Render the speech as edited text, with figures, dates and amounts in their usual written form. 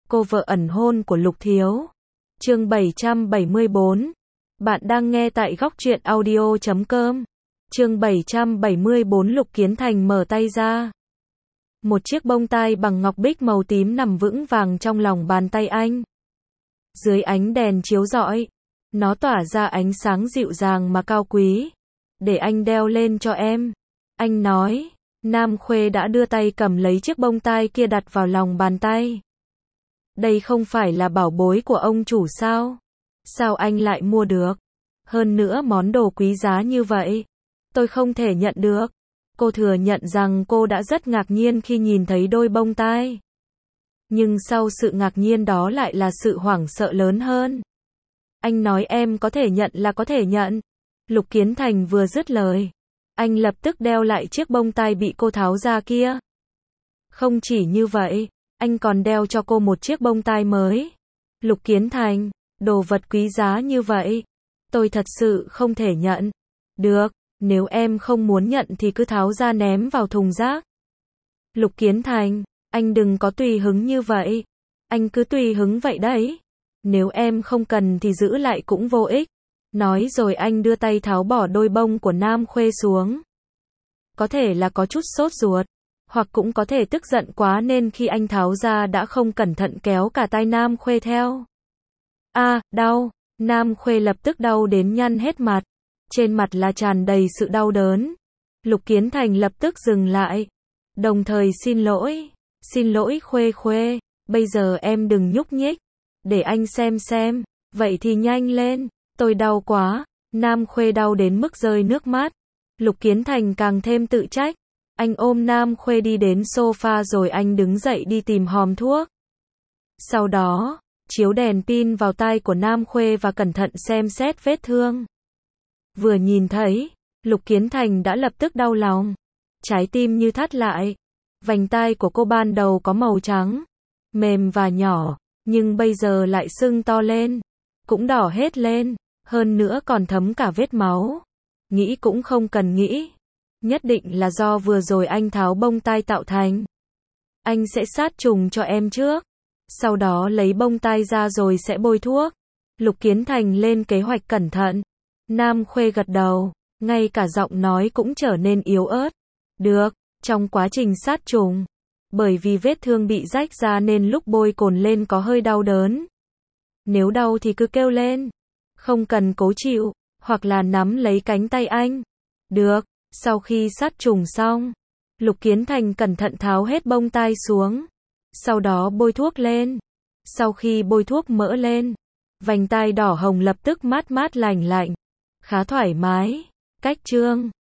cô vợ ẩn hôn của Lục Thiếu. Chương 774. Bạn đang nghe tại góc truyện audio.com. Chương 774. Lục Kiến Thành mở tay ra. Một chiếc bông tai bằng ngọc bích màu tím nằm vững vàng trong lòng bàn tay anh. Dưới ánh đèn chiếu rọi, nó tỏa ra ánh sáng dịu dàng mà cao quý. Để anh đeo lên cho em. Anh nói. Nam Khuê đã đưa tay cầm lấy chiếc bông tai kia đặt vào lòng bàn tay. Đây không phải là bảo bối của ông chủ sao? Sao anh lại mua được? Hơn nữa món đồ quý giá như vậy. Tôi không thể nhận được. Cô thừa nhận rằng cô đã rất ngạc nhiên khi nhìn thấy đôi bông tai. Nhưng sau sự ngạc nhiên đó lại là sự hoảng sợ lớn hơn. Anh nói em có thể nhận là có thể nhận. Lục Kiến Thành vừa dứt lời, anh lập tức đeo lại chiếc bông tai bị cô tháo ra kia. Không chỉ như vậy, anh còn đeo cho cô một chiếc bông tai mới. Lục Kiến Thành, đồ vật quý giá như vậy, tôi thật sự không thể nhận. Được, nếu em không muốn nhận thì cứ tháo ra ném vào thùng rác. Lục Kiến Thành, anh đừng có tùy hứng như vậy. Anh cứ tùy hứng vậy đấy. Nếu em không cần thì giữ lại cũng vô ích. Nói rồi anh đưa tay tháo bỏ đôi bông của Nam Khuê xuống. Có thể là có chút sốt ruột, hoặc cũng có thể tức giận quá nên khi anh tháo ra đã không cẩn thận kéo cả tai Nam Khuê theo. Đau. Nam Khuê lập tức đau đến nhăn hết mặt. Trên mặt là tràn đầy sự đau đớn. Lục Kiến Thành lập tức dừng lại. Đồng thời xin lỗi. Xin lỗi Khuê, bây giờ em đừng nhúc nhích. Để anh xem. Vậy thì nhanh lên. Tôi đau quá. Nam Khuê đau đến mức rơi nước mắt. Lục Kiến Thành càng thêm tự trách. Anh ôm Nam Khuê đi đến sofa rồi anh đứng dậy đi tìm hòm thuốc. Sau đó, chiếu đèn pin vào tai của Nam Khuê và cẩn thận xem xét vết thương. Vừa nhìn thấy, Lục Kiến Thành đã lập tức đau lòng. Trái tim như thắt lại. Vành tai của cô ban đầu có màu trắng, mềm và nhỏ, nhưng bây giờ lại sưng to lên, cũng đỏ hết lên, hơn nữa còn thấm cả vết máu. Nghĩ cũng không cần nghĩ. Nhất định là do vừa rồi anh tháo bông tai tạo thành. Anh sẽ sát trùng cho em trước. Sau đó lấy bông tai ra rồi sẽ bôi thuốc. Lục Kiến Thành lên kế hoạch cẩn thận. Nam Khuê gật đầu. Ngay cả giọng nói cũng trở nên yếu ớt. Được, trong quá trình sát trùng. Bởi vì vết thương bị rách ra nên lúc bôi cồn lên có hơi đau đớn. Nếu đau thì cứ kêu lên. Không cần cố chịu. Hoặc là nắm lấy cánh tay anh. Được. Sau khi sát trùng xong, Lục Kiến Thành cẩn thận tháo hết bông tai xuống. Sau đó bôi thuốc lên. Sau khi bôi thuốc mỡ lên, vành tai đỏ hồng lập tức mát lành lạnh. Khá thoải mái. Cách chương